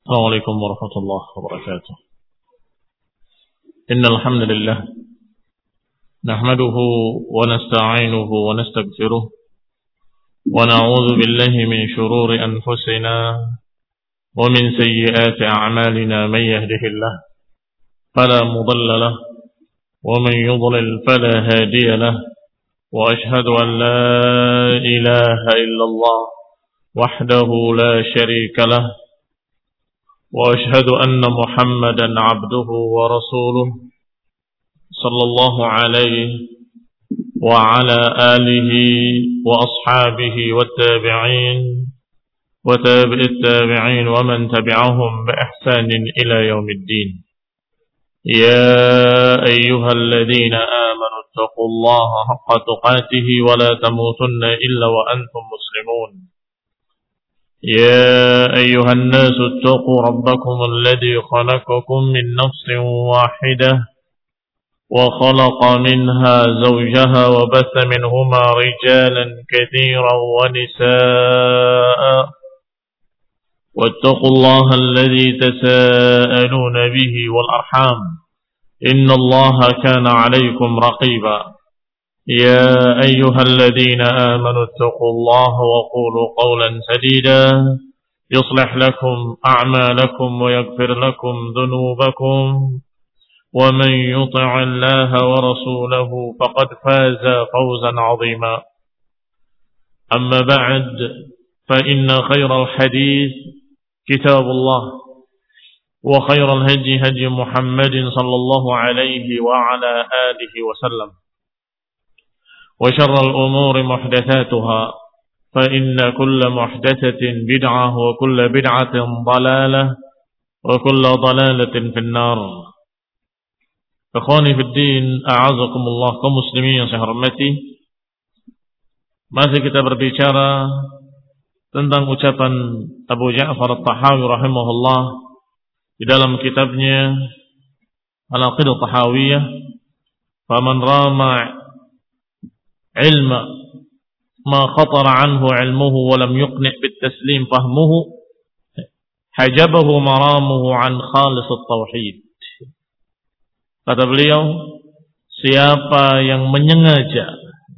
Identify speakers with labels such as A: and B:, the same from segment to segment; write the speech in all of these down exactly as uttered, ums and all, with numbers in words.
A: السلام عليكم ورحمة الله وبركاته. إن الحمد لله نحمده ونستعينه ونستغفره ونعوذ بالله من شرور أنفسنا ومن سيئات أعمالنا. من يهده الله فلا مضل له ومن يضلل فلا هادي له، وأشهد أن لا إله إلا الله وحده لا شريك له، وأشهد أن محمدا عبده ورسوله صلى الله عليه وعلى آله وأصحابه والتابعين وتابع التابعين ومن تبعهم بإحسان إلى يوم الدين. يا أيها الذين آمنوا اتقوا الله حق تقاته ولا تموتن إلا وأنتم مسلمون. يا أيها الناس اتقوا ربكم الذي خلقكم من نفس واحدة وخلق منها زوجها وبث منهما رجالا كثيرا ونساء، واتقوا الله الذي تساءلون به والأرحام إن الله كان عليكم رقيبا. يا أيها الذين آمنوا اتقوا الله وقولوا قولا سديدا يصلح لكم أعمالكم ويغفر لكم ذنوبكم، ومن يطع الله ورسوله فقد فاز فوزا عظيما. أما بعد، فإن خير الحديث كتاب الله، وخير الهدي هدي محمد صلى الله عليه وعلى آله وسلم، وشر الأمور محدثاتها، فإن كل محدثة بدعة وكل بدعة ضلالة وكل ضلالة في النار. Ikhwani fid din, a'azakumullah, kaum muslimin yang saya hormati. Masih kita berbicara tentang ucapan Abu Ja'far At-Tahawi rahimahullah di dalam kitabnya Al-Aqidah Tahawiyah, "Faman rama ilma ma khatara anhu ilmuhu wa lam yuqni' bit-taslim fahmuhu hajabahu maramuhu an khalis at-tauhid." Kata beliau, siapa yang menyengaja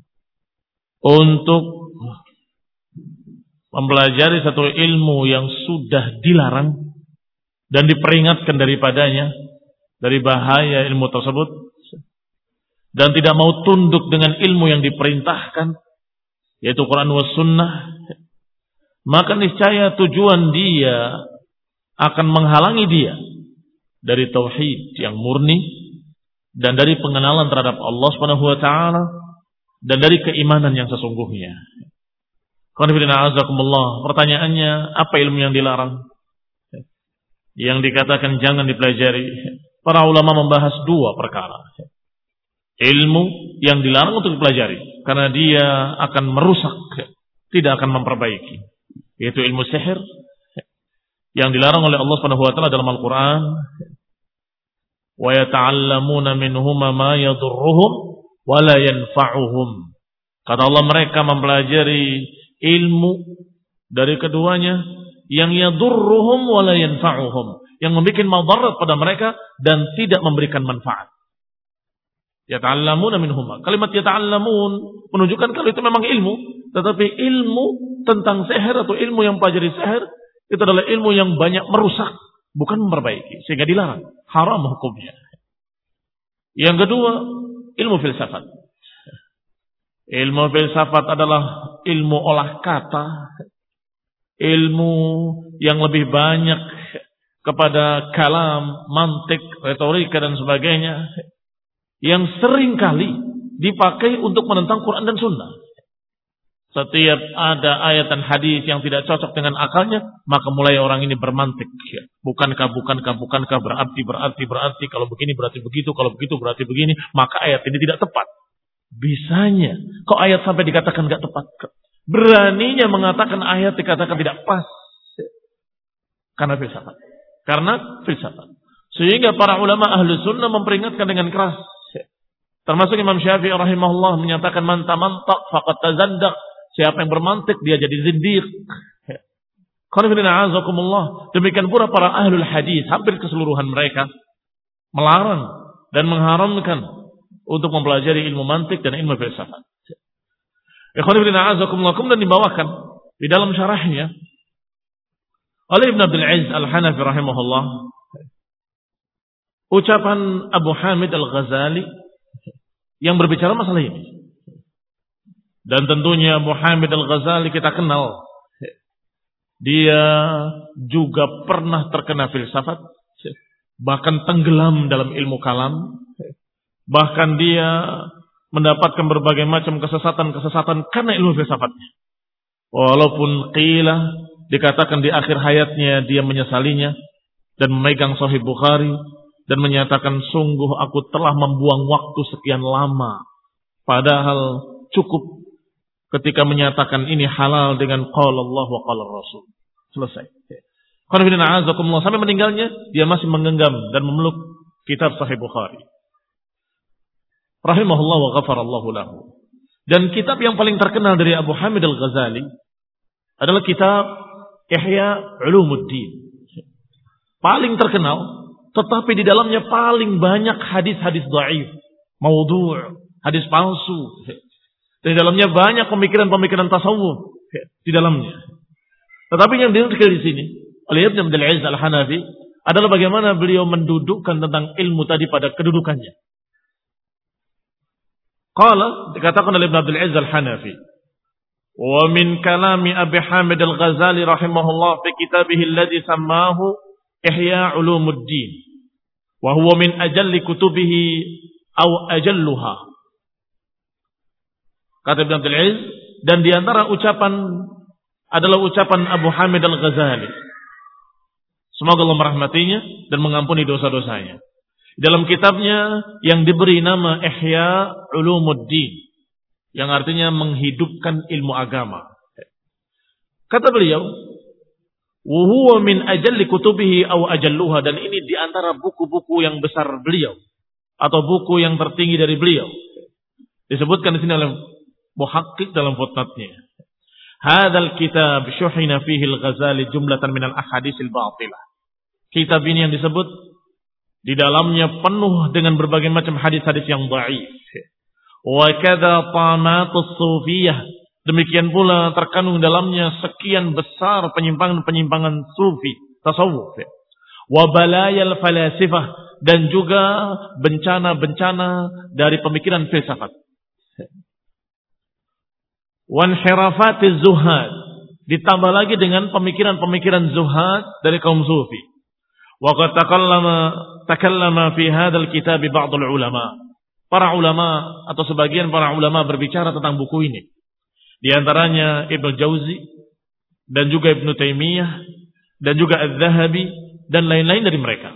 A: untuk mempelajari satu ilmu yang sudah dilarang dan diperingatkan daripadanya dari bahaya ilmu tersebut, dan tidak mau tunduk dengan ilmu yang diperintahkan, yaitu Quran wa Sunnah, maka niscaya tujuan dia akan menghalangi dia dari tauhid yang murni, dan dari pengenalan terhadap Allah Subhanahu wa taala, dan dari keimanan yang sesungguhnya. Pertanyaannya, apa ilmu yang dilarang? Yang dikatakan jangan dipelajari. Para ulama membahas dua perkara. Ilmu yang dilarang untuk dipelajari karena dia akan merusak, tidak akan memperbaiki, yaitu ilmu sihir yang dilarang oleh Allah Subhanahu wa taala dalam Al-Qur'an. Wa yata'allamuna minhuma ma yadurruhum wa la yanfa'uhum. Kata Allah, mereka mempelajari ilmu dari keduanya yang yadurruhum wa la yanfa'uhum, yang membuat madarat pada mereka dan tidak memberikan manfaat. Yata'allamuna minhuma. Kalimat yata'allamun menunjukkan kalau itu memang ilmu, tetapi ilmu tentang sihir atau ilmu yang pelajari sihir itu adalah ilmu yang banyak merusak, bukan memperbaiki, sehingga dilarang, haram hukumnya. Yang kedua, ilmu filsafat. Ilmu filsafat adalah ilmu olah kata, ilmu yang lebih banyak kepada kalam, mantik, retorika dan sebagainya, yang sering kali dipakai untuk menentang Quran dan Sunnah. Setiap ada ayat dan hadis yang tidak cocok dengan akalnya, maka mulai orang ini bermantik. Bukankah, bukankah, bukankah, berarti, berarti, berarti, kalau begini berarti begitu, kalau begitu berarti begini, maka ayat ini tidak tepat. Bisanya, kok ayat sampai dikatakan tidak tepat? Beraninya mengatakan ayat dikatakan tidak pas. Karena filsafat. Karena filsafat. Sehingga para ulama ahlu sunnah memperingatkan dengan keras. Termasuk Imam Syafi'i rahimahullah menyatakan man tamantak faqad tazandaq. Siapa yang bermantik dia jadi zindiq. Demikian pula para ahlul hadis, hampir keseluruhan mereka melarang dan mengharamkan untuk mempelajari ilmu mantik dan ilmu filsafat. Kemudian dibawakan di dalam syarahnya oleh Ibn Abdul Aziz Al-Hanafi rahimahullah ucapan Abu Hamid Al-Ghazali yang berbicara masalah ini. Dan tentunya Abu Hamid Al-Ghazali kita kenal, dia juga pernah terkena filsafat, bahkan tenggelam dalam ilmu kalam, bahkan dia mendapatkan berbagai macam kesesatan-kesesatan karena ilmu filsafatnya. Walaupun qila dikatakan di akhir hayatnya dia menyesalinya dan memegang Sahih Bukhari dan menyatakan sungguh aku telah membuang waktu sekian lama, padahal cukup ketika menyatakan ini halal dengan qala Allah wa qala Rasul. Selesai. Sampai meninggalnya dia masih menggenggam dan memeluk kitab Sahih Bukhari. Rahimahullah wa ghafarallahu lahu. Dan kitab yang paling terkenal dari Abu Hamid Al-Ghazali adalah kitab Ihya Ulumuddin. Paling terkenal, tetapi di dalamnya paling banyak hadis-hadis dhaif, maudhu', hadis palsu. Di dalamnya banyak pemikiran-pemikiran tasawuf di dalamnya. Tetapi yang dinukil di sini oleh Ibn Abdul Aziz Al-Hanafi adalah bagaimana beliau mendudukkan tentang ilmu tadi pada kedudukannya. Qala, dikatakan oleh Ibn Abdul Aziz Al-Hanafi, wa min kalami Abi Hamid Al-Ghazali rahimahullah fi kitabihi alladhi sammahu Ihya Ulumuddin wa huwa min ajalli kutubihi aw ajalluha. Kata Ibn Abdul Aziz, dan di antara ucapan adalah ucapan Abu Hamid Al-Ghazali. Semoga Allah merahmatinya dan mengampuni dosa-dosanya. Dalam kitabnya yang diberi nama Ihya Ulumuddin, yang artinya menghidupkan ilmu agama. Kata beliau, wa huwa min ajalli kutubihi aw ajalluha, dan ini di antara buku-buku yang besar beliau atau buku yang tertinggi dari beliau. Disebutkan di sini oleh Muhaqqiq dalam footnote-nya. Hadzal kitab syuhina fihi al-Ghazali jumlatan min al-ahaditsil batilah. Kitab ini yang disebut di dalamnya penuh dengan berbagai macam hadis-hadis yang dhaif. Wa kadza tamatus sufiyah. Demikian pula terkandung dalamnya sekian besar penyimpangan-penyimpangan sufi, tasawuf. Wa balayal falasifah, dan juga bencana-bencana dari pemikiran filsafat. Wanhirafatiz zuhad, ditambah lagi dengan pemikiran-pemikiran zuhad dari kaum sufi. Wa qad takallama takallama fi hadzal kitab ba'd ulama. Para ulama atau sebagian para ulama berbicara tentang buku ini. Di antaranya Ibnu Jauzi dan juga Ibnu Taimiyah dan juga Az-Zahabi dan lain-lain dari mereka.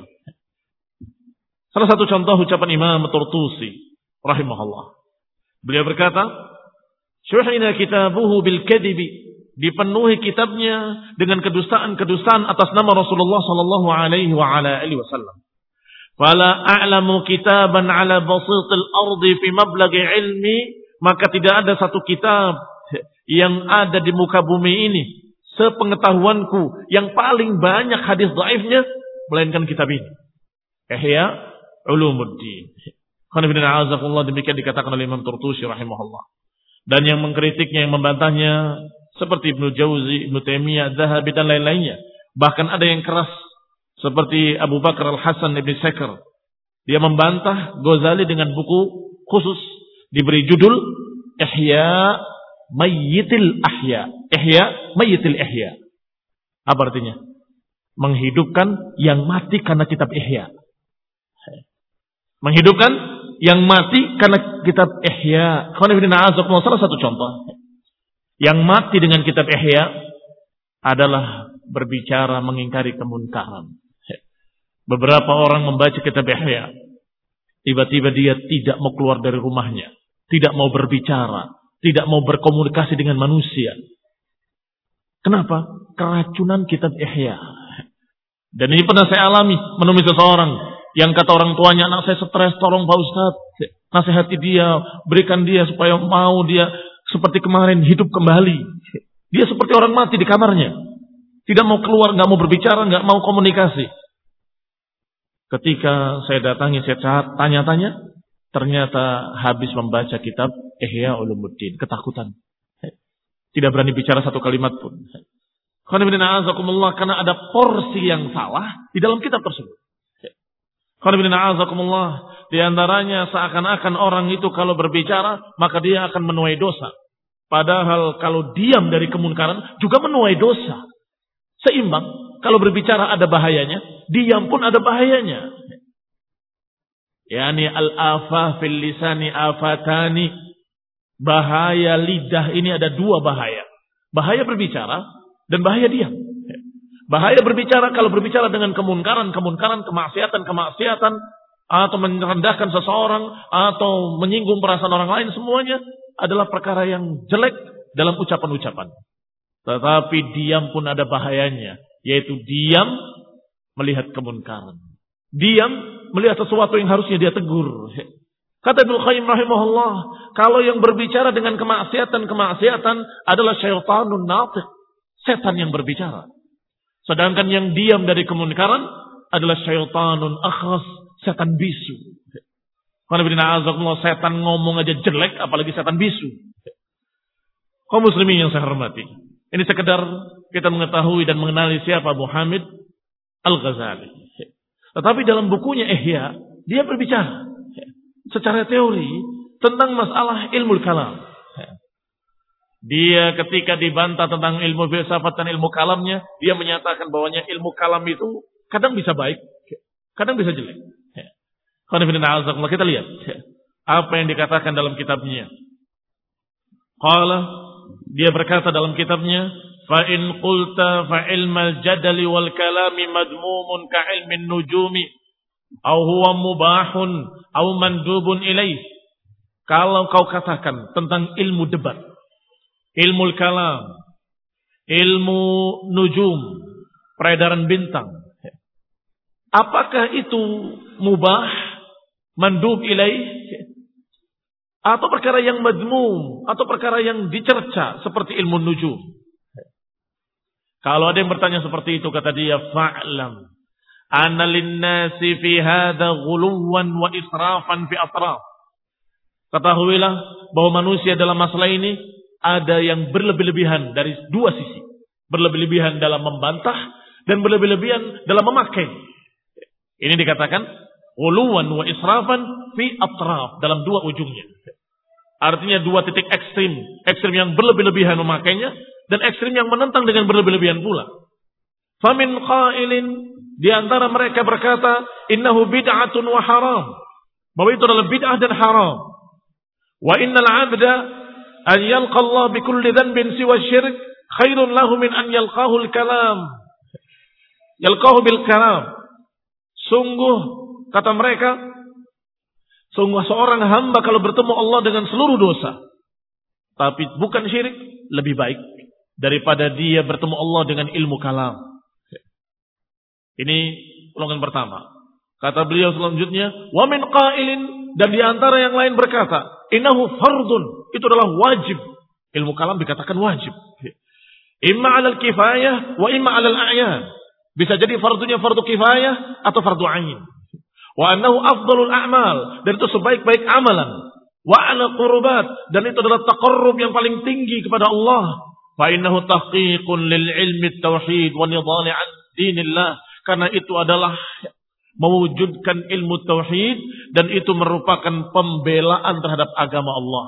A: Salah satu contoh ucapan Imam Turtusi rahimahullah. Beliau berkata, syuhina kitabuhu bil kadibi, dipenuhi kitabnya dengan kedustaan-kedustaan atas nama Rasulullah sallallahu alaihi wa ala alihi wasallam. Fala a'lamu kitaban ala basitil ardi fi mablaghi ilmi, maka tidak ada satu kitab yang ada di muka bumi ini sepengetahuanku yang paling banyak hadis dhaifnya melainkan kitab ini. Ihya Ulumuddin. Demikian dikatakan oleh Imam Turtusi rahimahullah. Dan yang mengkritiknya, yang membantahnya seperti Ibnu Jauzi, Ibnu Taimiyah, Zahabi dan lain-lainnya. Bahkan ada yang keras seperti Abu Bakar Al-Hasan Ibn Sakar. Dia membantah Ghazali dengan buku khusus diberi judul Ihya Mayyitil Ahya. Ihya Mayyitil Ihya. Apa artinya? Menghidupkan yang mati karena kitab Ihya. Menghidupkan yang mati karena kitab Ihya. Salah satu contoh. Yang mati dengan kitab Ihya adalah berbicara mengingkari kemunkaran. Beberapa orang membaca kitab Ihya, tiba-tiba dia tidak mau keluar dari rumahnya, tidak mau berbicara, tidak mau berkomunikasi dengan manusia. Kenapa? Keracunan kitab Ihya. Dan ini pernah saya alami menemui seseorang yang kata orang tuanya, anak saya stres, tolong Pak Ustaz, nasihati dia, berikan dia supaya mau dia seperti kemarin hidup kembali. Dia seperti orang mati di kamarnya. Tidak mau keluar, nggak mau berbicara, nggak mau komunikasi. Ketika saya datangi, saya tanya-tanya, ternyata habis membaca kitab Ihya Ulumuddin. Ketakutan. Tidak berani bicara satu kalimat pun. Karena ada porsi yang salah di dalam kitab tersebut. Di antaranya seakan-akan orang itu kalau berbicara, maka dia akan menuai dosa. Padahal kalau diam dari kemunkaran, juga menuai dosa. Seimbang, kalau berbicara ada bahayanya, diam pun ada bahayanya. Yani al-afah fil lisani afatani. Bahaya lidah ini ada dua bahaya. Bahaya berbicara dan bahaya diam. Bahaya berbicara kalau berbicara dengan kemunkaran, kemunkaran, kemaksiatan, kemaksiatan, atau merendahkan seseorang, atau menyinggung perasaan orang lain, semuanya adalah perkara yang jelek dalam ucapan-ucapan. Tetapi diam pun ada bahayanya, yaitu diam melihat kemunkaran. Diam melihat sesuatu yang harusnya dia tegur. Kata Ibnu Qayyim rahimahullah, kalau yang berbicara dengan kemaksiatan-kemaksiatan adalah syaitanun natiq, setan yang berbicara. Sedangkan yang diam dari kemunkaran adalah syaitanun akhras, setan bisu. Kalau setan ngomong aja jelek, apalagi setan bisu. Kaum muslimin yang saya hormati, ini sekedar kita mengetahui dan mengenali siapa Abu Hamid Al-Ghazali. Tetapi dalam bukunya Ihya, dia berbicara secara teori tentang masalah ilmu kalam. Dia ketika dibantah tentang ilmu filsafat dan ilmu kalamnya, dia menyatakan bahwanya ilmu kalam itu kadang bisa baik, kadang bisa jelek. Kita lihat apa yang dikatakan dalam kitabnya. Qala, dia berkata dalam kitabnya, fa in qulta fa ilmal jadali wal kalami madmumun ka ilmin nujumi aw huwa mubahun aw mandubun ilaih. Kalau kau katakan tentang ilmu debat, ilmu kalam, ilmu nujum, peredaran bintang, apakah itu mubah, mandub ilaih, atau perkara yang madmum, atau perkara yang dicerca seperti ilmu nujum? Kalau ada yang bertanya seperti itu, kata dia, fa'lam anna linnasi fi hadha ghuluwan wa israfan fi atraf. Ketahuilah bahwa manusia dalam masalah ini ada yang berlebih-lebihan dari dua sisi. Berlebih-lebihan dalam membantah dan berlebih-lebihan dalam memakai. Ini dikatakan ghuluwan wa israfan fi atraf, dalam dua ujungnya. Artinya dua titik ekstrim. Ekstrim yang berlebih-lebihan memakainya, dan ekstrim yang menentang dengan berlebih-lebihan pula. Famin qailin, di antara mereka berkata, innahu bid'atun wa haram. Bahwa itu adalah bid'ah dan haram. Wa innal 'abda an yalqa Allah bi kulli dhanbin siwa syirk khairun lahu min an yalqahu al-kalam. Yalqahu bil kalam. Sungguh, kata mereka, sungguh seorang hamba kalau bertemu Allah dengan seluruh dosa, tapi bukan syirik, lebih baik daripada dia bertemu Allah dengan ilmu kalam. Ini golongan pertama. Kata beliau selanjutnya, wa min qailin, dan di antara yang lain berkata, innahu fardun, itu adalah wajib. Ilmu kalam dikatakan wajib. Imma 'alal kifayah wa imma 'alal a'yan. Bisa jadi fardunya fardu kifayah atau fardu ain. Wa annahu afdalul a'mal, dan itu sebaik-baik amalan. Wa 'ala qurbat, dan itu adalah taqarrub yang paling tinggi kepada Allah. Fa innahu tahqiqun lil ilmi tauhid wa nidhal 'an dinillah, karena itu adalah mewujudkan ilmu tauhid dan itu merupakan pembelaan terhadap agama Allah.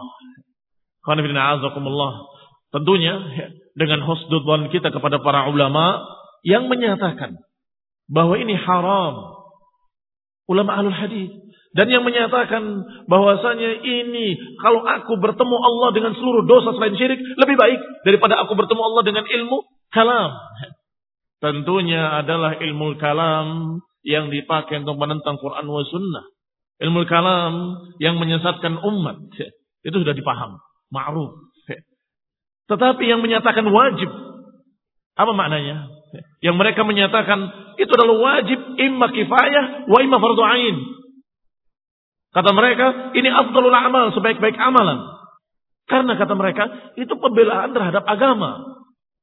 A: Tentunya dengan husnudzon kita kepada para ulama yang menyatakan bahwa ini haram, ulama ahlul hadis, dan yang menyatakan bahwasanya ini kalau aku bertemu Allah dengan seluruh dosa selain syirik lebih baik daripada aku bertemu Allah dengan ilmu kalam. Tentunya adalah ilmu kalam yang dipakai untuk menentang Quran wa sunnah. Ilmu kalam yang menyesatkan umat. Itu sudah dipaham, ma'ruf. Tetapi yang menyatakan wajib, apa maknanya? Yang mereka menyatakan itu adalah wajib, imma kifayah wa imma fardu ain. Kata mereka, ini afdalul amal, sebaik-baik amalan. Karena kata mereka, itu pembelaan terhadap agama.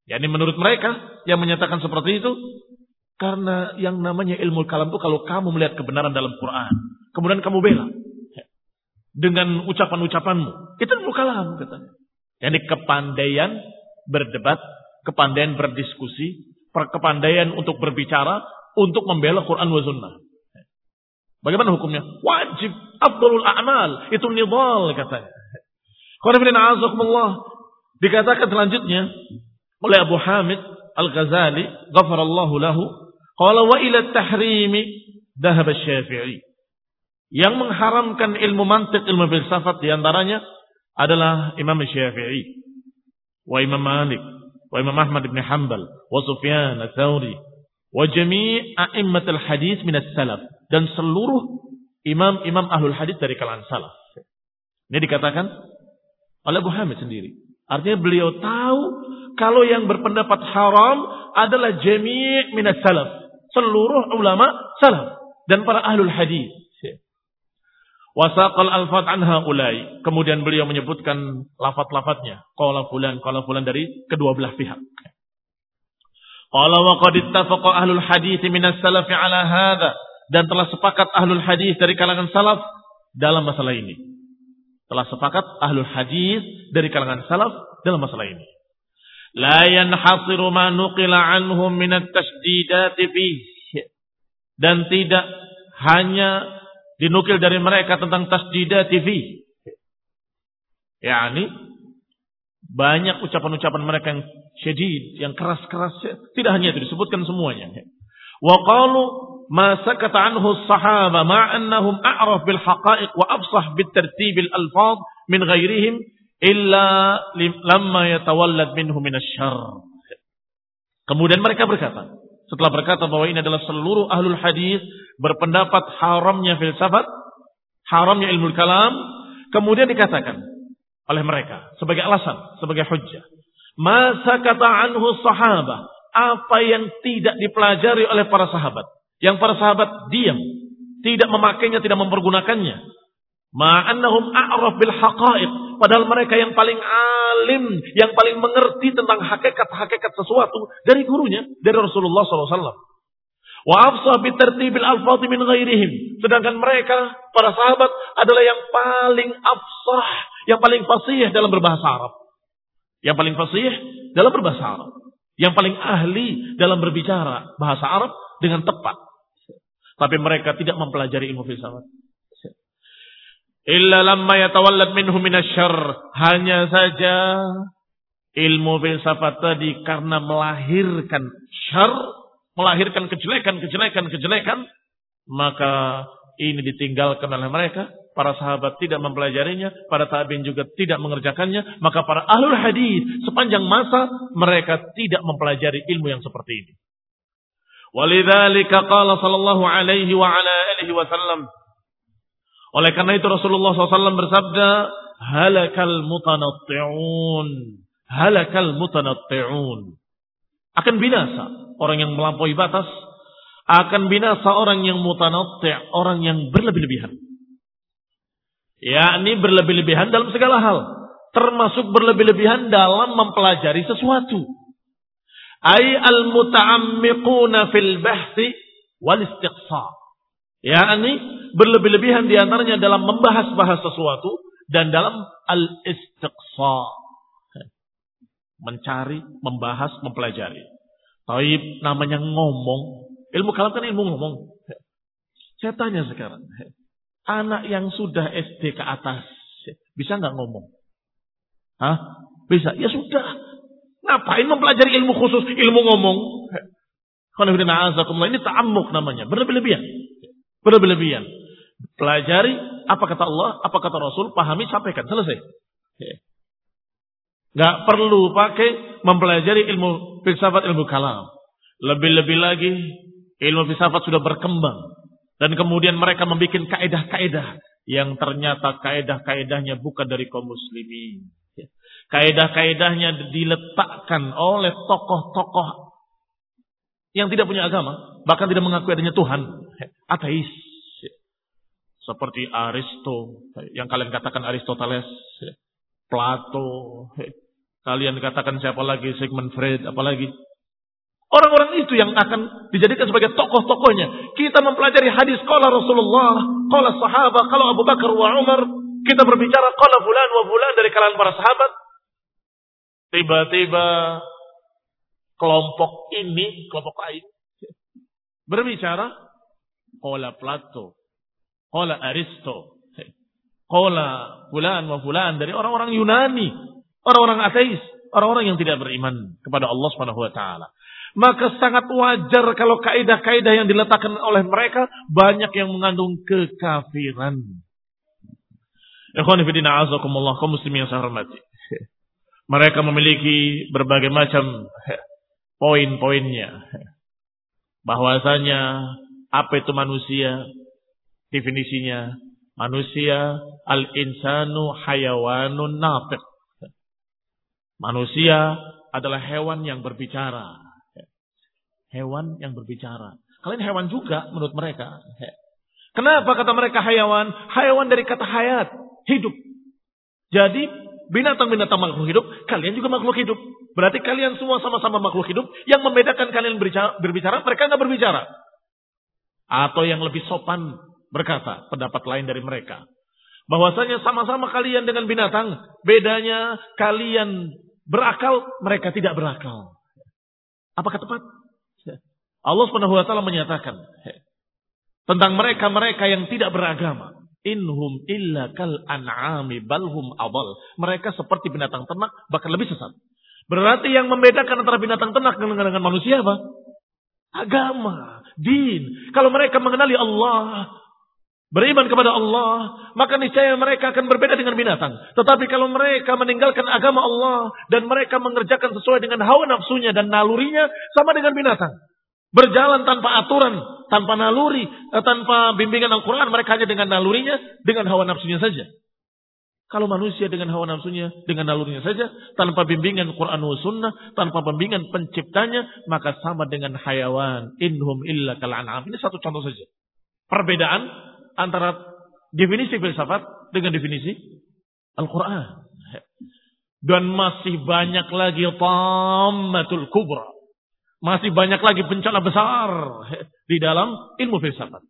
A: yakni menurut mereka yang menyatakan seperti itu, karena yang namanya ilmu kalam itu kalau kamu melihat kebenaran dalam Quran, kemudian kamu bela dengan ucapan-ucapanmu, itu ilmu kalam katanya. Yakni kepandaian berdebat, kepandaian berdiskusi, kepandaian untuk berbicara, untuk membela Quran wa sunnah. Bagaimana hukumnya? Wajib, afdalul a'mal, itu nidhal katanya. Qanifidina azakumullah. Dikatakan selanjutnya oleh Abu Hamid Al-Ghazali, ghafarallahu lahu, qala wa ila tahrimi dhahab asy-Syafi'i. Yang mengharamkan ilmu mantiq, ilmu filsafat diantaranya adalah Imam Syafi'i, wa Imam Malik, wa Imam Ahmad bin Hanbal, wa Sufyan ats-Tsauri, wa jami' a'immatul hadis min as-salaf, dan seluruh imam-imam ahlul hadis dari kalangan salaf. Ini dikatakan oleh Abu Hamid sendiri. Artinya beliau tahu kalau yang berpendapat haram adalah jami' min as-salaf, seluruh ulama salaf dan para ahlul hadis. Wasaqal alfat anha ulai. Kemudian beliau menyebutkan lafaz-lafaznya. Qala fulan, qala fulan dari kedua belah pihak. Qala wa qad ittafaqa ahlul hadits min as-salaf ala hadha, dan telah sepakat ahlul hadis dari kalangan salaf dalam masalah ini. Telah sepakat ahlul hadis dari kalangan salaf dalam masalah ini. La yanhasiru ma nuqila anhum min at-tashdidat fihi, dan tidak hanya dinukil dari mereka tentang tasdidat T V. yakni banyak ucapan-ucapan mereka yang syadid, yang keras-keras, tidak hanya itu disebutkan semuanya. Wa qalu ma sakata anhu as-sahaba ma annahum a'raf bil haqa'iq wa afsah bit tartib al alfaz min ghairihim illa lamma yatawallad minhu min asy-syarr. Kemudian mereka berkata, setelah berkata bahwa ini adalah seluruh ahlul hadis berpendapat haramnya filsafat, haramnya ilmu kalam, kemudian dikatakan oleh mereka sebagai alasan, sebagai hujjah, ma sakata anhu sahabah, apa yang tidak dipelajari oleh para sahabat, yang para sahabat diam, tidak memakainya, tidak mempergunakannya, ma annahum a'raf bil haqa'iq, padahal mereka yang paling alim, yang paling mengerti tentang hakikat-hakikat sesuatu dari gurunya, dari Rasulullah sallallahu alaihi wasallam. Wa afsah bi tartibil alfaz min ghairihim, sedangkan mereka para sahabat adalah yang paling afsah, yang paling fasih dalam berbahasa Arab. Yang paling fasih dalam berbahasa Arab, yang paling ahli dalam berbicara bahasa Arab dengan tepat. Tapi mereka tidak mempelajari ilmu filsafat. Illa lamma yatawallad minhu minasyarr, hanya saja ilmu filsafat tadi karena melahirkan syarr, melahirkan kejelekan, kejelekan, kejelekan, maka ini ditinggalkan oleh mereka. Para sahabat tidak mempelajarinya, para tabi'in juga tidak mengerjakannya, maka para ahlul hadis sepanjang masa mereka tidak mempelajari ilmu yang seperti ini. Walidzalika qala sallallahu alaihi wa ala alihi wasallam, oleh karena itu Rasulullah shallallahu alaihi wasallam bersabda, halakal mutanatti'un, halakal mutanatti'un, akan binasa orang yang melampaui batas, akan binasa orang yang mutanatti', orang yang berlebih-lebihan. Yakni berlebih-lebihan dalam segala hal, termasuk berlebih-lebihan dalam mempelajari sesuatu. Ay al-muta'ammiquna fil bahthi wal istiqsa'. Yakni berlebih-lebihan diantaranya dalam membahas-bahas sesuatu dan dalam al-istiqsa', mencari, membahas, mempelajari. Taib namanya ngomong. Ilmu kalam kan ilmu ngomong. Saya tanya sekarang, anak yang sudah S D ke atas bisa nggak ngomong? Hah? Bisa? Ya sudah. Ngapain mempelajari ilmu khusus, ilmu ngomong? Ini ta'ammuk namanya, berlebih-lebihan. Berlebih-lebihan. Pelajari apa kata Allah, apa kata Rasul, pahami, sampaikan, selesai. Nggak perlu pakai mempelajari ilmu filsafat, ilmu kalam. Lebih-lebih lagi ilmu filsafat sudah berkembang dan kemudian mereka membuat kaedah-kaedah yang ternyata kaedah-kaedahnya bukan dari kaum muslimin. Kaedah-kaedahnya diletakkan oleh tokoh-tokoh yang tidak punya agama, bahkan tidak mengakui adanya Tuhan, ateis. Seperti Aristo, yang kalian katakan Aristoteles, Plato, Kalian katakan siapa lagi? Sigmund Freud, apalagi? Orang-orang itu yang akan dijadikan sebagai tokoh-tokohnya. Kita mempelajari hadis qala Rasulullah, qala sahabat, qala Abu Bakar wa Umar. Kita berbicara qala fulan wa fulan dari kalangan para sahabat. Tiba-tiba kelompok ini, kelompok lain berbicara qala Plato, qala Aristo, qala fulan wa fulan dari orang-orang Yunani, orang-orang ateis, orang-orang yang tidak beriman kepada Allah Subhanahu wa taala. Maka sangat wajar kalau kaidah-kaidah yang diletakkan oleh mereka banyak yang mengandung kekafiran. Ikhwan fillah azakumullah, kaum muslimin yang saya hormati. Mereka memiliki berbagai macam poin-poinnya. Bahwasanya apa itu manusia? Definisinya, manusia al-insanu hayawanun natiq. Manusia adalah hewan yang berbicara. Hewan yang berbicara. Kalian hewan juga menurut mereka. Kenapa kata mereka hayawan? Hayawan dari kata hayat, hidup. Jadi binatang-binatang makhluk hidup, kalian juga makhluk hidup. Berarti kalian semua sama-sama makhluk hidup. Yang membedakan kalian berbicara, berbicara mereka nggak berbicara. Atau yang lebih sopan berkata, pendapat lain dari mereka. Bahwasanya sama-sama kalian dengan binatang, bedanya kalian berakal, mereka tidak berakal. Apakah tepat? Allah Subhanahu wa taala menyatakan tentang mereka-mereka yang tidak beragama, inhum illa kal an'ami balhum adall. Mereka seperti binatang ternak, bahkan lebih sesat. Berarti yang membedakan antara binatang ternak dengan, dengan manusia apa? Agama, din. Kalau mereka mengenali Allah, beriman kepada Allah, maka niscaya mereka akan berbeda dengan binatang. Tetapi kalau mereka meninggalkan agama Allah dan mereka mengerjakan sesuai dengan hawa nafsunya dan nalurinya, sama dengan binatang. Berjalan tanpa aturan, tanpa naluri, tanpa bimbingan Al-Quran, mereka hanya dengan nalurinya, dengan hawa nafsunya saja. Kalau manusia dengan hawa nafsunya, dengan nalurinya saja, tanpa bimbingan Quran wa sunnah, tanpa bimbingan penciptanya, maka sama dengan hayawan. Inhum illa kal an'am. Ini satu contoh saja. Perbedaan antara definisi filsafat dengan definisi Al-Quran. Dan masih banyak lagi tammatul kubra. Masih banyak lagi bencana besar di dalam ilmu filsafat.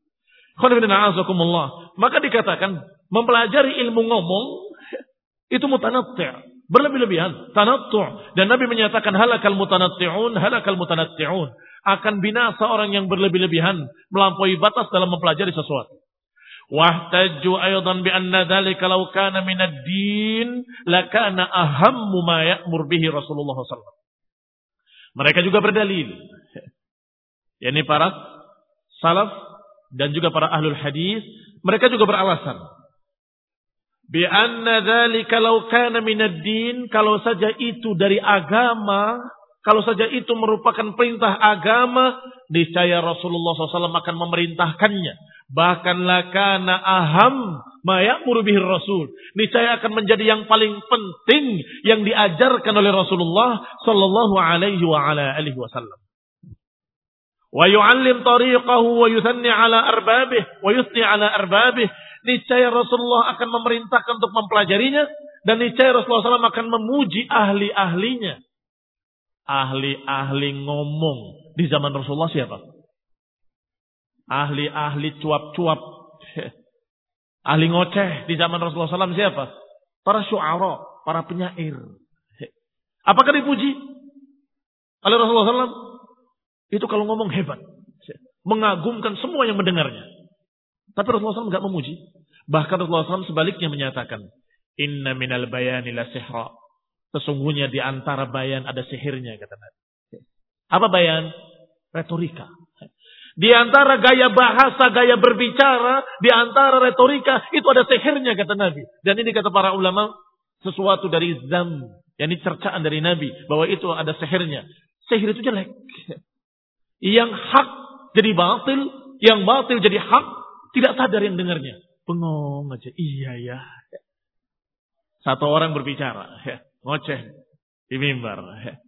A: Maka dikatakan mempelajari ilmu ngomong itu mutanatti', berlebih-lebihan, tanattu'. Dan Nabi menyatakan halakal mutanatti'un, halakal mutanatti'un. Akan binasa orang yang berlebih-lebihan melampaui batas dalam mempelajari sesuatu. Wahtajju aydan bi anna dzalika law kana min ad-din lakana ahammu ma ya'mur bihi Rasulullah sallallahu alaihi wasallam. Mereka juga berdalil. yakni para salaf dan juga para ahlul hadis, mereka juga beralasan bi anna dzalika law kana min ad-din, kalau saja itu dari agama, kalau saja itu merupakan perintah agama, niscaya Rasulullah shallallahu alaihi wasallam akan memerintahkannya. Bahkan lakana aham ma ya'muru bihi Rasul. Niscaya akan menjadi yang paling penting yang diajarkan oleh Rasulullah sallallahu alaihi wa ala alihi wasallam. Wa yu'allim tariqahu wa yuthanni ala arbabih wa yuthni ala arbabih. Niscaya Rasulullah akan memerintahkan untuk mempelajarinya dan niscaya Rasulullah shallallahu alaihi wasallam akan memuji ahli-ahlinya. Ahli-ahli ngomong di zaman Rasulullah siapa? Ahli-ahli cuap-cuap, ahli ngoceh di zaman Rasulullah shallallahu alaihi wasallam siapa? Para syu'ara, para penyair. Apakah dipuji oleh Rasulullah shallallahu alaihi wasallam? Itu kalau ngomong hebat, mengagumkan semua yang mendengarnya. Tapi Rasulullah shallallahu alaihi wasallam enggak memuji. Bahkan Rasulullah shallallahu alaihi wasallam sebaliknya menyatakan, Inna minal bayani la sihra. Sesungguhnya di antara bayan ada sihirnya, kata Nabi. Apa bayan? Retorika. Di antara gaya bahasa, gaya berbicara, di antara retorika, itu ada sihirnya, kata Nabi. Dan ini kata para ulama, sesuatu dari zam, yakni cercaan dari Nabi, bahwa itu ada sihirnya. Sihir itu jelek. Yang hak jadi batil, yang batil jadi hak, tidak sadar yang dengarnya. Bengong aja, iya ya. Satu orang berbicara, ngoceh di mimbar.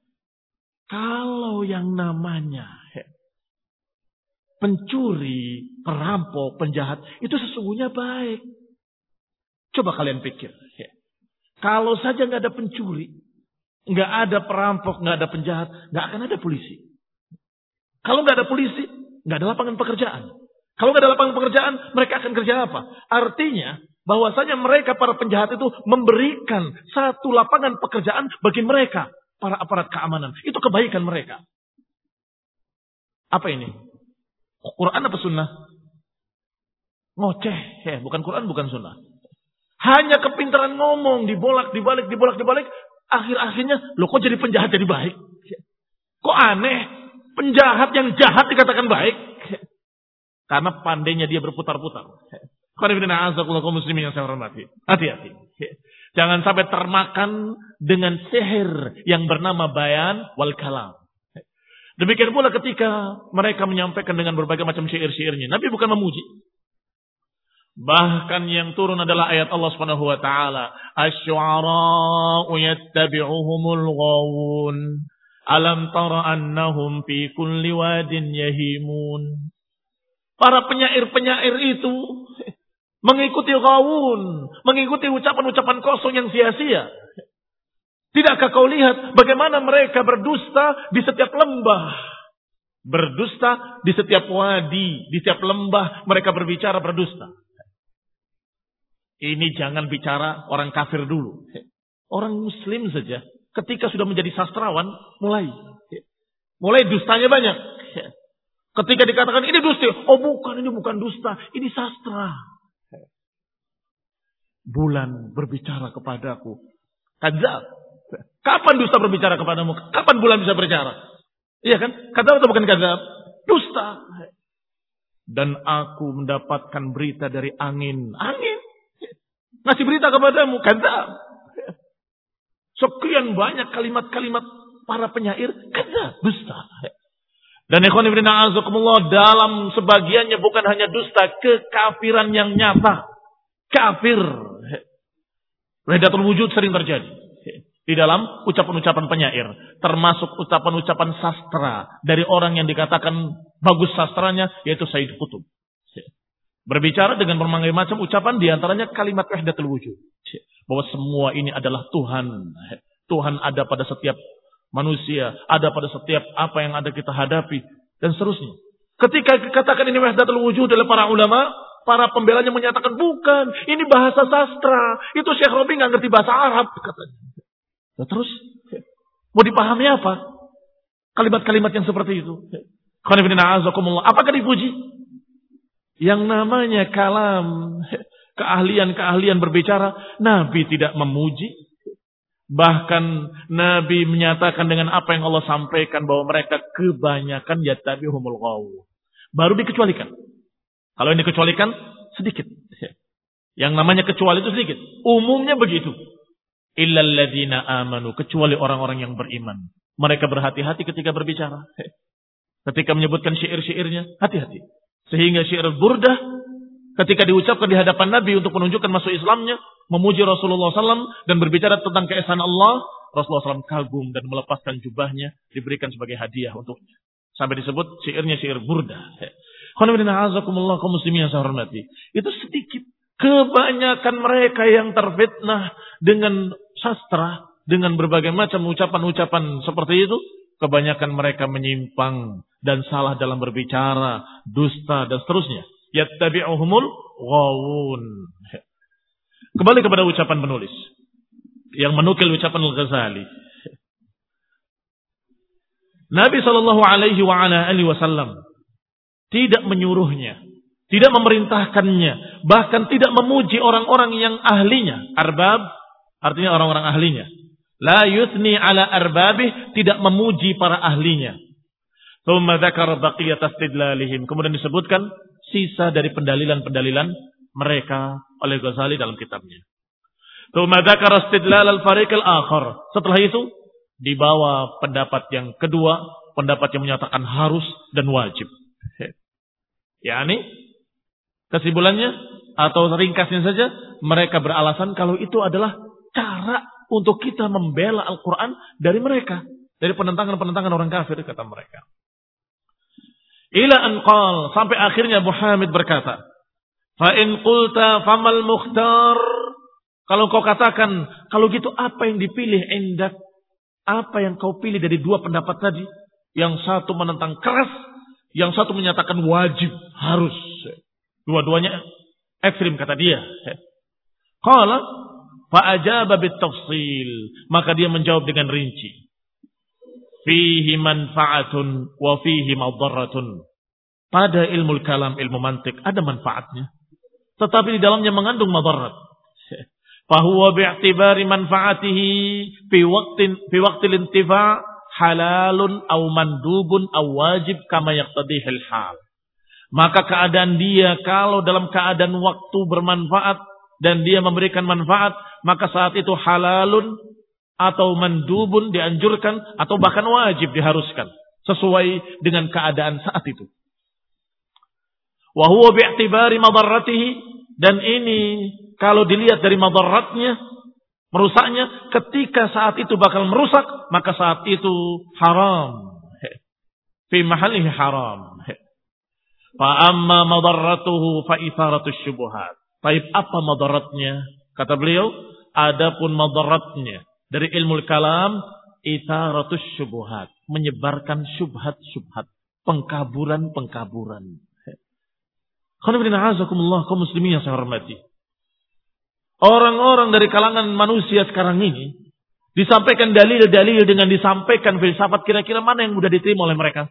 A: Kalau yang namanya pencuri, perampok, penjahat, itu sesungguhnya baik. Coba kalian pikir. Kalau saja nggak ada pencuri, Nggak ada perampok, nggak ada penjahat, nggak akan ada polisi. Kalau nggak ada polisi, nggak ada lapangan pekerjaan. Kalau nggak ada lapangan pekerjaan, mereka akan kerja apa? Artinya, bahwasanya mereka para penjahat itu memberikan satu lapangan pekerjaan bagi mereka, para aparat keamanan. Itu kebaikan mereka. Apa ini? Quran apa sunnah? Ngoceh. Ya, bukan Quran, bukan sunnah. Hanya kepintaran ngomong, dibolak, dibalik, dibolak, dibalik. Akhir-akhirnya, loh kok jadi penjahat jadi baik? Kok aneh? Penjahat yang jahat dikatakan baik? Karena pandainya dia berputar-putar. Kaum muslimin yang saya hormati. Hati-hati. Jangan sampai termakan dengan sihir yang bernama bayan wal kalam. Demikian pula ketika mereka menyampaikan dengan berbagai macam syair-syairnya. Nabi bukan memuji. Bahkan yang turun adalah ayat Allah Subhanahu wa taala, asy-syu'ara'u yattabi'uhumul ghawun. Alam tara annahum fi kulli wadin yahimun. Para penyair-penyair itu mengikuti ghawun, mengikuti ucapan-ucapan kosong yang sia-sia. Tidakkah kau lihat bagaimana mereka berdusta di setiap lembah? Berdusta di setiap wadi, di setiap lembah mereka berbicara berdusta. Ini jangan bicara orang kafir dulu. Orang muslim saja ketika sudah menjadi sastrawan mulai mulai dustanya banyak. Ketika dikatakan ini dusta, oh bukan, ini bukan dusta, ini sastra. Bulan berbicara kepadaku. Kadzab. Kapan dusta berbicara kepadamu? Kapan bulan bisa berbicara? Iya kan? Kadzab atau bukan kadzab? Dusta. Dan aku mendapatkan berita dari angin. Angin. Ngasih berita kepadamu. Kadzab. Sekian banyak kalimat-kalimat para penyair. Kadzab. Dusta. Dan ikhwan ibn a'azakumullah, dalam sebagiannya bukan hanya dusta, kekafiran yang nyata. Kafir. Wahdatul wujud sering terjadi di dalam ucapan-ucapan penyair, termasuk ucapan-ucapan sastra dari orang yang dikatakan bagus sastranya, yaitu Sayyid Qutb. Berbicara dengan berbagai macam ucapan, diantaranya kalimat wahdatul wujud, bahwa semua ini adalah Tuhan. Tuhan ada pada setiap manusia, ada pada setiap apa yang ada kita hadapi, dan seterusnya. Ketika dikatakan ini wahdatul wujud oleh para ulama, para pembelanya menyatakan bukan, ini bahasa sastra. Itu Syekh Rabi nggak ngerti bahasa Arab, katanya. Nah, terus mau dipahami apa? Kalimat-kalimat yang seperti itu. Apakah dipuji? Yang namanya kalam, keahlian-keahlian berbicara, Nabi tidak memuji. Bahkan Nabi menyatakan dengan apa yang Allah sampaikan bahwa mereka kebanyakan yattabi'uhumul ghawun. Baru dikecualikan. Kalau ini dikecualikan sedikit. Yang namanya kecuali itu sedikit. Umumnya begitu. Illal ladzina amanu, kecuali orang-orang yang beriman. Mereka berhati-hati ketika berbicara. Ketika menyebutkan syair-syairnya, hati-hati. Sehingga syair Burdah ketika diucapkan di hadapan Nabi untuk menunjukkan masuk Islamnya, memuji Rasulullah sallallahu alaihi wasallam dan berbicara tentang keesaan Allah, Rasulullah sallallahu alaihi wasallam kagum dan melepaskan jubahnya, diberikan sebagai hadiah untuknya. Sampai disebut syairnya syair Burdah. Alhamdulillah, kaum muslimin yang saya hormati. Itu sedikit. Kebanyakan mereka yang terfitnah dengan sastra, dengan berbagai macam ucapan-ucapan seperti itu, kebanyakan mereka menyimpang dan salah dalam berbicara, dusta dan seterusnya. Yattabi'uhumul ghawun. Kembali kepada ucapan penulis yang menukil ucapan Al-Ghazali. Nabi sallallahu alaihi wa ala alihi wasallam tidak menyuruhnya, tidak memerintahkannya, bahkan tidak memuji orang-orang yang ahlinya. Arbab artinya orang-orang ahlinya. La yuthni ala arbabih, tidak memuji para ahlinya. Tsumma dzakara baqiyat istidlalihim. Kemudian disebutkan sisa dari pendalilan-pendalilan mereka oleh Ghazali dalam kitabnya. Tsumma dzakara istidlal al-fariq al-akhar. Setelah itu dibawa pendapat yang kedua, pendapat yang menyatakan harus dan wajib. yakni kesimpulannya atau ringkasnya saja, mereka beralasan kalau itu adalah cara untuk kita membela Al-Quran dari mereka, dari penentangan-penentangan orang kafir, kata mereka. Ila an qal, sampai akhirnya Muhammad berkata, fa in qulta famal mukhtar, kalau kau katakan kalau gitu apa yang dipilih indak, Apa yang kau pilih dari dua pendapat tadi? Yang satu menentang keras, yang satu menyatakan wajib, harus. Dua-duanya ekstrim kata dia. Qala fa'ajaba bitafsil, maka dia menjawab dengan rinci. Fihi manfa'atun wa fihi madarratun. Pada ilmu kalam, ilmu mantik ada manfaatnya, tetapi di dalamnya mengandung madarat. Fahuwa bi'tibari manfaatihi fi waqtin fi waqtil intifa' halalun aw mandubun aw wajib kama yaqtadihil hal. Maka keadaan dia kalau dalam keadaan waktu bermanfaat dan dia memberikan manfaat, maka saat itu halalun atau mandubun dianjurkan atau bahkan wajib diharuskan sesuai dengan keadaan saat itu. Wa huwa bi'tibari madarratihi, dan ini kalau dilihat dari madaratnya, merusaknya, ketika saat itu bakal merusak, maka saat itu haram. Fi mahallihi haram. Fa amma madarratuhu fa itharatus syubhat. Baik, apa madaratnya? Kata beliau, adapun madaratnya dari ilmu kalam, itharatus syubhat, menyebarkan syubhat-syubhat, pengkaburan-pengkaburan. Alhamdulillah, kaum muslimin yang saya hormati. Orang-orang dari kalangan manusia sekarang ini disampaikan dalil-dalil dengan disampaikan filsafat, kira-kira mana yang mudah diterima oleh mereka?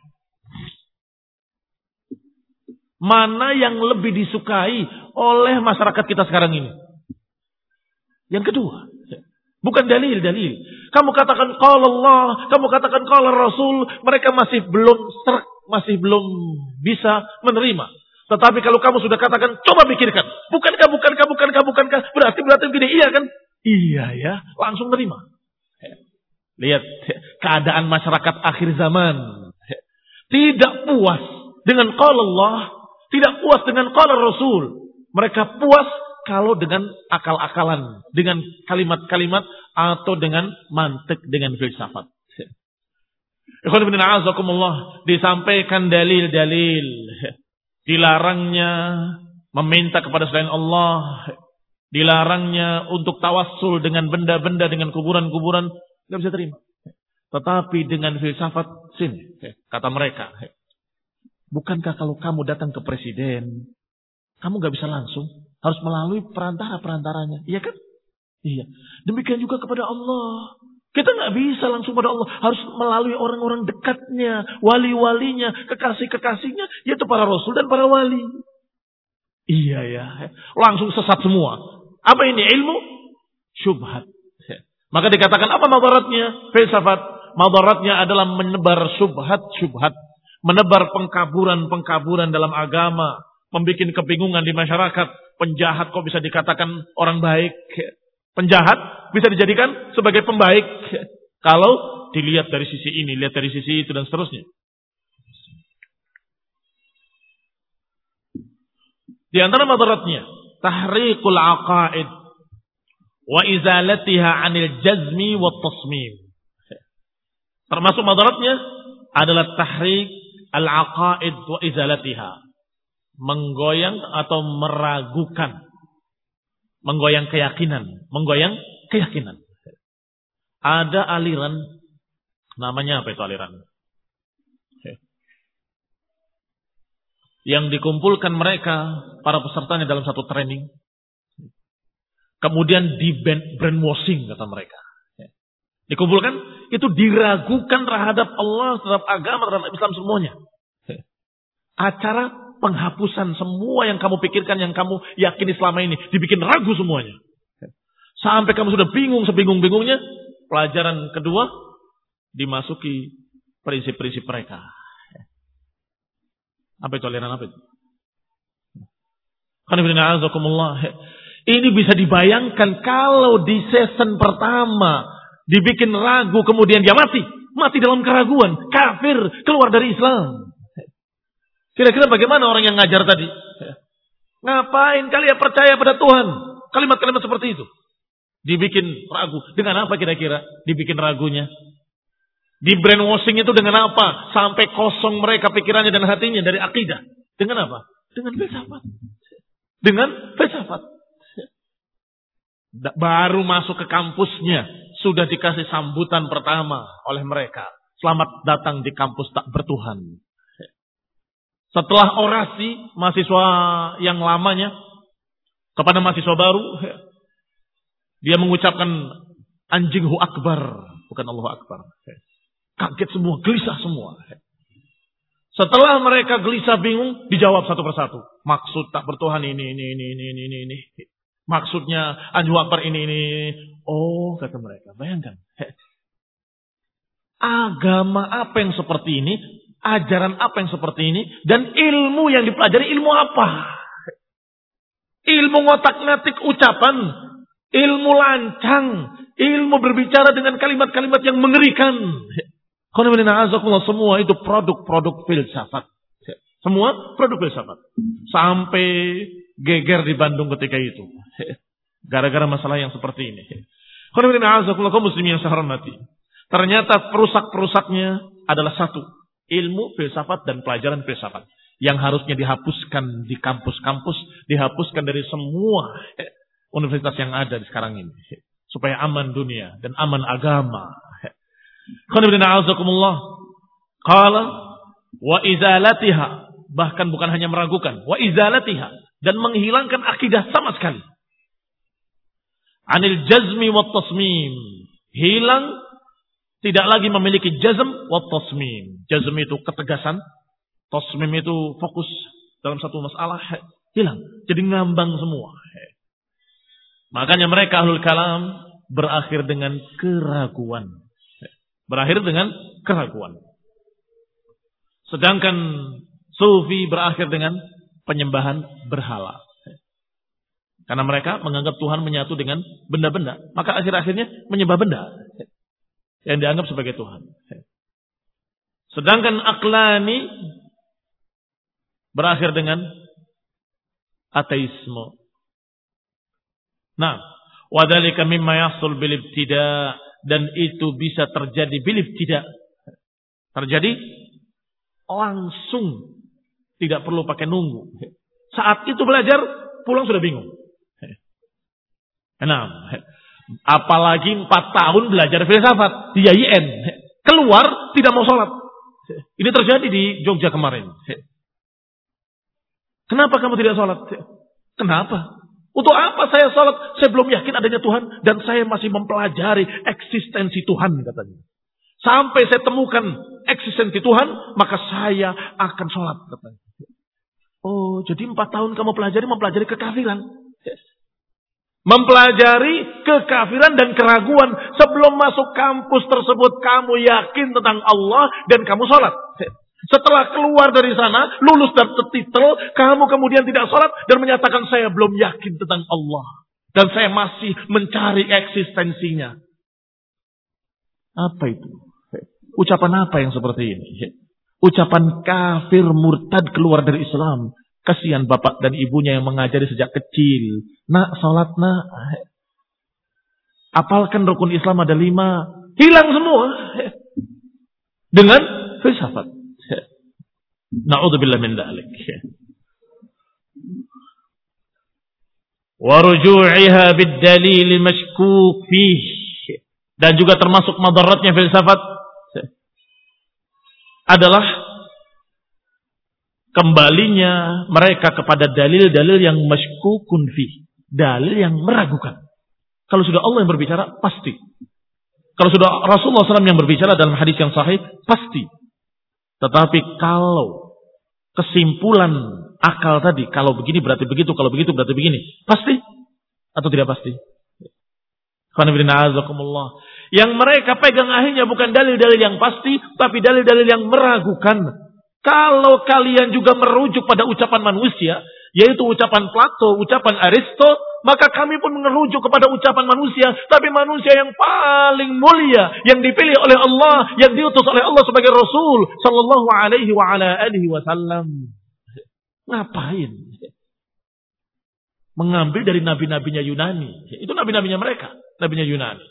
A: Mana yang lebih disukai oleh masyarakat kita sekarang ini? Yang kedua, bukan dalil-dalil. Kamu katakan qala Allah, kamu katakan qala Rasul, mereka masih belum serak, masih belum bisa menerima. Tetapi kalau kamu sudah katakan, coba pikirkan. Bukankah, bukankah, bukankah, bukankah. Berarti, berarti begini. Iya kan? Iya ya. Langsung terima. Lihat keadaan masyarakat akhir zaman. Tidak puas dengan qala Allah. Tidak puas dengan qala Rasul. Mereka puas kalau dengan akal-akalan. Dengan kalimat-kalimat. Atau dengan mantik, dengan filsafat. Ikhwan ibn a'azakumullah. Disampaikan dalil-dalil. Dilarangnya meminta kepada selain Allah, dilarangnya untuk tawassul dengan benda-benda, dengan kuburan-kuburan, tidak bisa terima. Tetapi dengan filsafat, sini, kata mereka, bukankah kalau kamu datang ke presiden, kamu nggak bisa langsung, harus melalui perantara-perantaranya, iya kan? Iya. Demikian juga kepada Allah. Kita nggak bisa langsung pada Allah, harus melalui orang-orang dekatnya, wali-walinya, kekasih-kekasihnya, yaitu para rasul dan para wali. Iya ya, langsung sesat semua. Apa ini ilmu? Syubhat. Maka dikatakan apa madaratnya? Filsafat. Madaratnya adalah menebar syubhat-syubhat, menebar pengkaburan-pengkaburan dalam agama, membuat kebingungan di masyarakat. Penjahat kok bisa dikatakan orang baik? Penjahat bisa dijadikan sebagai pembaik kalau dilihat dari sisi ini, lihat dari sisi itu dan seterusnya. Di antara madaratnya tahriqul aqaid wa izalatiha 'anil jazmi wat tasmim. Termasuk madaratnya adalah tahriq al-aqaid wa izalatiha, menggoyang atau meragukan, menggoyang keyakinan, menggoyang keyakinan. Ada aliran, namanya apa itu aliran? Yang dikumpulkan mereka, para pesertanya dalam satu training. Kemudian di brainwashing kata mereka. Dikumpulkan, itu diragukan terhadap Allah, terhadap agama, terhadap Islam semuanya. Acara penghapusan semua yang kamu pikirkan, yang kamu yakini selama ini, dibikin ragu semuanya. Sampai kamu sudah bingung, sebingung-bingungnya, pelajaran kedua, dimasuki prinsip-prinsip mereka. Apa itu aliran apa itu? Ini bisa dibayangkan kalau di season pertama dibikin ragu, kemudian dia mati. Mati dalam keraguan, kafir, keluar dari Islam. Kira-kira bagaimana orang yang ngajar tadi? Ngapain kalian percaya pada Tuhan? Kalimat-kalimat seperti itu. Dibikin ragu. Dengan apa kira-kira dibikin ragunya? Di brainwashing itu dengan apa? Sampai kosong mereka pikirannya dan hatinya dari akidah. Dengan apa? Dengan filsafat. Dengan filsafat. Baru masuk ke kampusnya. sudah dikasih sambutan pertama oleh mereka. Selamat datang di kampus tak bertuhan. Setelah orasi mahasiswa yang lamanya kepada mahasiswa baru, dia mengucapkan anjinghu akbar, bukan Allahu akbar. Kaget semua, gelisah semua. Setelah mereka gelisah bingung, dijawab satu persatu. Maksud tak bertuhan ini, ini, ini, ini, ini, ini. Maksudnya anjinghu akbar ini, ini. Oh, kata mereka, bayangkan. Agama apa yang seperti ini, ajaran apa yang seperti ini, dan ilmu yang dipelajari ilmu apa? Ilmu ngotak-ngatik ucapan, ilmu lancang, ilmu berbicara dengan kalimat-kalimat yang mengerikan. Semua itu produk-produk filsafat. Semua produk filsafat. Sampai geger di Bandung ketika itu. Gara-gara masalah yang seperti ini. Kaum muslimin yang saya hormati. Ternyata perusak-perusaknya adalah satu. Ilmu filsafat dan pelajaran filsafat. Yang harusnya dihapuskan di kampus-kampus. Dihapuskan dari semua universitas yang ada di sekarang ini. Supaya aman dunia dan aman agama. Qala wa izalatiha. Bahkan bukan hanya meragukan. Wa izalatiha. Dan menghilangkan akidah sama sekali. Anil jazmi wa tasmim. Hilang. Tidak lagi memiliki jazm wa tasmim. Jazm itu ketegasan. Tasmim itu fokus dalam satu masalah. Hilang. Jadi ngambang semua. Makanya mereka ahlul kalam berakhir dengan keraguan. Berakhir dengan keraguan. Sedangkan sufi berakhir dengan penyembahan berhala. Karena mereka menganggap Tuhan menyatu dengan benda-benda. Maka akhir-akhirnya menyembah benda. Yang dianggap sebagai Tuhan. Sedangkan aklani berakhir dengan ateisme. Nah, wadhalika mimma yahsul bil ibtida, dan itu bisa terjadi bil ibtida. Terjadi langsung, tidak perlu pakai nunggu. Saat itu belajar, pulang sudah bingung. Nah, apalagi empat tahun belajar filsafat di Y I N, keluar tidak mau sholat. Ini terjadi di Jogja kemarin. Kenapa kamu tidak sholat? Kenapa? Untuk apa saya sholat? Saya belum yakin adanya Tuhan. Dan saya masih mempelajari eksistensi Tuhan katanya. Sampai saya temukan eksistensi Tuhan, maka saya akan sholat katanya. Oh, jadi empat tahun kamu pelajari, mempelajari kekafiran. Mempelajari kekafiran dan keraguan. Sebelum masuk kampus tersebut, kamu yakin tentang Allah dan kamu sholat. Setelah keluar dari sana, lulus dari titel, kamu kemudian tidak sholat dan menyatakan saya belum yakin tentang Allah. Dan saya masih mencari eksistensinya. Apa itu? Ucapan apa yang seperti ini? Ucapan kafir murtad keluar dari Islam. Kasihan bapak dan ibunya yang mengajari sejak kecil. Nak, sholat nak. Apalkan rukun Islam ada lima. Hilang semua. Dengan filsafat. Na'udzubillah min dzalik. Wa ruju'iha bid-dalil mashkuk fih. Dan juga termasuk madaratnya filsafat adalah kembalinya mereka kepada dalil-dalil yang mashkukun fih, dalil yang meragukan. Kalau sudah Allah yang berbicara, pasti. Kalau sudah Rasulullah shallallahu alaihi wasallam yang berbicara dalam hadis yang sahih, pasti. Tetapi kalau kesimpulan akal tadi, kalau begini berarti begitu, kalau begitu berarti begini, pasti atau tidak pasti? Yang mereka pegang akhirnya bukan dalil-dalil yang pasti, tapi dalil-dalil yang meragukan. Kalau kalian juga merujuk pada ucapan manusia, yaitu ucapan Plato, ucapan Aristo, maka kami pun merujuk kepada ucapan manusia, tapi manusia yang paling mulia, yang dipilih oleh Allah, yang diutus oleh Allah sebagai Rasul sallallahu alaihi wa ala alihi wasallam. Ngapain? Mengambil dari nabi-nabinya Yunani. Itu nabi-nabinya mereka, nabinya Yunani.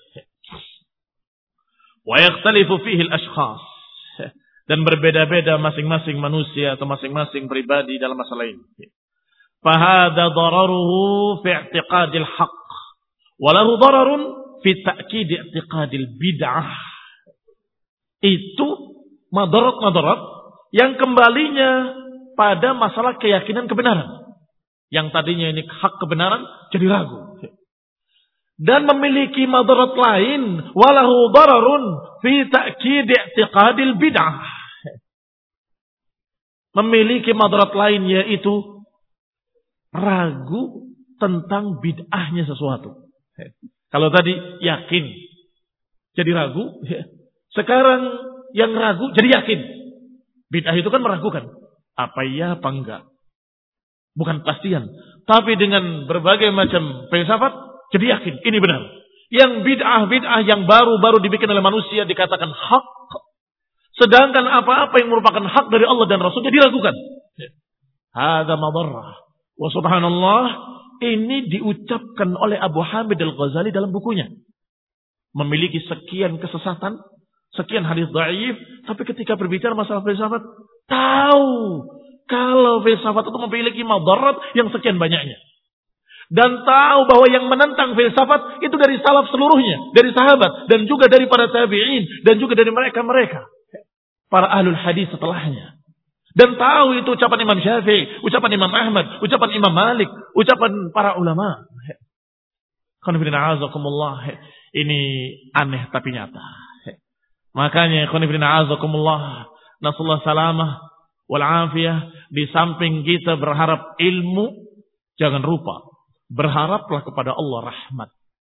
A: Wa yakhtalifu fihi al-ashkhas. Dan berbeda-beda masing-masing manusia atau masing-masing pribadi dalam masalah ini. Fahada dararuhu fi i'tiqadil haqq. Walahu dararun fi ta'kid i'tiqadil bid'ah. Itu madarat-madarat yang kembalinya pada masalah keyakinan kebenaran. Yang tadinya ini hak kebenaran jadi ragu. Dan memiliki madarat lain, walahu dararun fi ta'kid i'tiqadil bid'ah. Memiliki madarat lain yaitu ragu tentang bid'ahnya sesuatu. Kalau tadi yakin jadi ragu, sekarang yang ragu jadi yakin. Bid'ah itu kan meragukan. Apa iya apa enggak. Bukan pastian. Tapi dengan berbagai macam filsafat, jadi yakin, ini benar. Yang bid'ah-bid'ah yang baru-baru dibikin oleh manusia dikatakan hak. Sedangkan apa-apa yang merupakan hak dari Allah dan Rasulnya diragukan. Hada madarrah. Wa subhanallah, ini diucapkan oleh Abu Hamid Al-Ghazali dalam bukunya. Memiliki sekian kesesatan, sekian hadis dhaif, tapi ketika berbicara masalah filsafat, tahu kalau filsafat itu memiliki madarat yang sekian banyaknya. Dan tahu bahwa yang menentang filsafat itu dari salaf seluruhnya. Dari sahabat. Dan juga dari para tabi'in. Dan juga dari mereka-mereka. Para ahlul hadis setelahnya. Dan tahu itu ucapan Imam Syafi'i. Ucapan Imam Ahmad. Ucapan Imam Malik. Ucapan para ulama. Ini aneh tapi nyata. Makanya nasallahu salamah wal afiyah. Di samping kita berharap ilmu, jangan lupa berharaplah kepada Allah rahmat.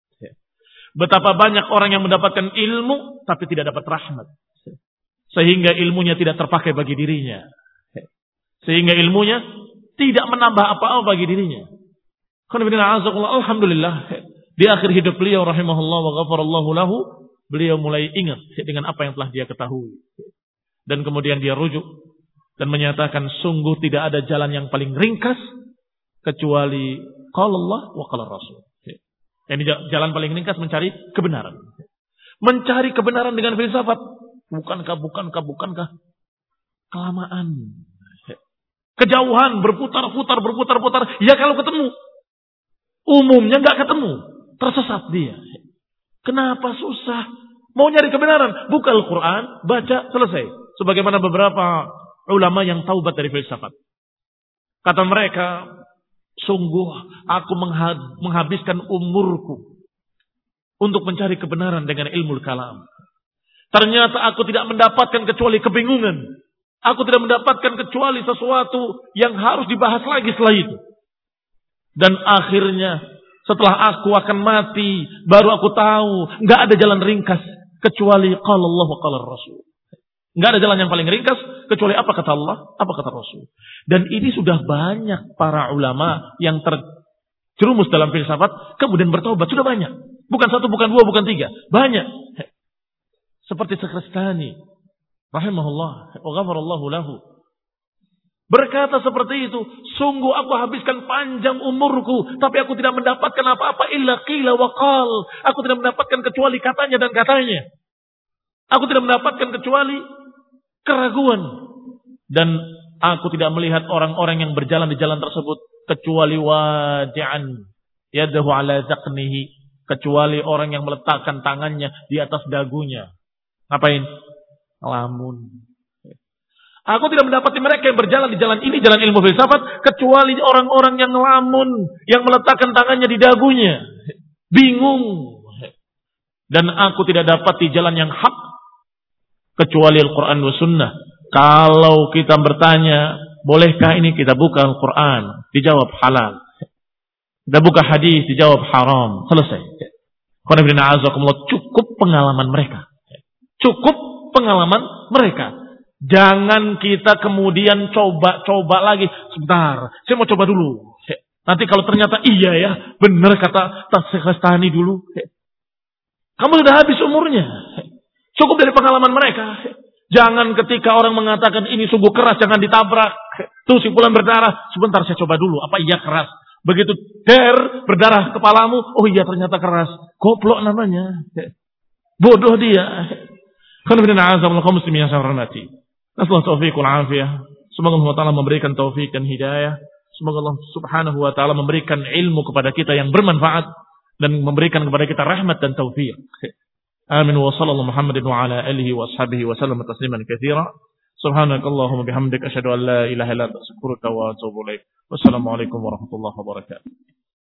A: Betapa banyak orang yang mendapatkan ilmu tapi tidak dapat rahmat. Sehingga ilmunya tidak terpakai bagi dirinya. Sehingga ilmunya tidak menambah apa-apa bagi dirinya. Alhamdulillah, di akhir hidup beliau rahimahullah wa ghafarallahu lahu, beliau mulai ingat dengan apa yang telah dia ketahui. Dan kemudian dia rujuk dan menyatakan sungguh tidak ada jalan yang paling ringkas kecuali qala Allah wa qala Rasul. Ini jalan paling ringkas mencari kebenaran. Mencari kebenaran dengan filsafat. Bukankah, bukankah, bukankah. Kelamaan. Kejauhan, berputar-putar, berputar-putar. Ya kalau ketemu. Umumnya nggak ketemu. Tersesat dia. Kenapa susah? Mau nyari kebenaran. Buka Al-Quran, baca, selesai. Sebagaimana beberapa ulama yang taubat dari filsafat. Kata mereka, sungguh aku menghabiskan umurku untuk mencari kebenaran dengan ilmu kalam. Ternyata aku tidak mendapatkan kecuali kebingungan. Aku tidak mendapatkan kecuali sesuatu yang harus dibahas lagi setelah itu. Dan akhirnya setelah aku akan mati, baru aku tahu nggak ada jalan ringkas kecuali qala Allah wa qala Rasul. Nggak ada jalan yang paling ringkas kecuali apa kata Allah, apa kata Rasul. Dan ini sudah banyak para ulama yang terjerumus dalam filsafat kemudian bertobat, sudah banyak. Bukan satu, bukan dua, bukan tiga, banyak. Seperti Sakhrastani rahimahullah wa ghafarallahu lahu. Berkata seperti itu, sungguh aku habiskan panjang umurku tapi aku tidak mendapatkan apa-apa illa qila wa qal. Aku tidak mendapatkan kecuali katanya dan katanya. Aku tidak mendapatkan kecuali keraguan. Dan aku tidak melihat orang-orang yang berjalan di jalan tersebut kecuali wadi'an yadahu ala zaqnihi, kecuali orang yang meletakkan tangannya di atas dagunya. Ngapain? Ngelamun. Aku tidak mendapati mereka yang berjalan di jalan ini, jalan ilmu filsafat, kecuali orang-orang yang ngelamun, yang meletakkan tangannya di dagunya. Bingung. Dan aku tidak dapati jalan yang hak kecuali Al-Quran wa Sunnah. Kalau kita bertanya, bolehkah ini, kita buka Al-Quran, dijawab halal. Kita buka hadis, dijawab haram. Selesai. Cukup pengalaman mereka. Cukup pengalaman mereka. Jangan kita kemudian coba-coba lagi. Sebentar, saya mau coba dulu. Nanti kalau ternyata iya ya, benar kata Sakhrastani dulu. Kamu sudah habis umurnya. Cukup dari pengalaman mereka. Jangan ketika orang mengatakan ini sungguh keras, jangan ditabrak. Tuh simpulan berdarah. Sebentar saya coba dulu. Apa iya keras? Begitu der berdarah kepalamu. Oh iya ternyata keras. Goblok namanya. Bodoh dia. Semoga Allah Ta'ala memberikan taufik dan hidayah. Semoga Allah Subhanahu Wa Ta'ala memberikan ilmu kepada kita yang bermanfaat. dan memberikan kepada kita rahmat dan taufik. Amin wa sallallahu Muhammadin wa ala alihi wa ashabihi wa sallam tasliman katsira. Subhanakallahumma bihamdika asyhadu an la ilaha illa anta astaghfiruka wa atubu ilaik. Wassalamualaikum warahmatullahi wabarakatuh.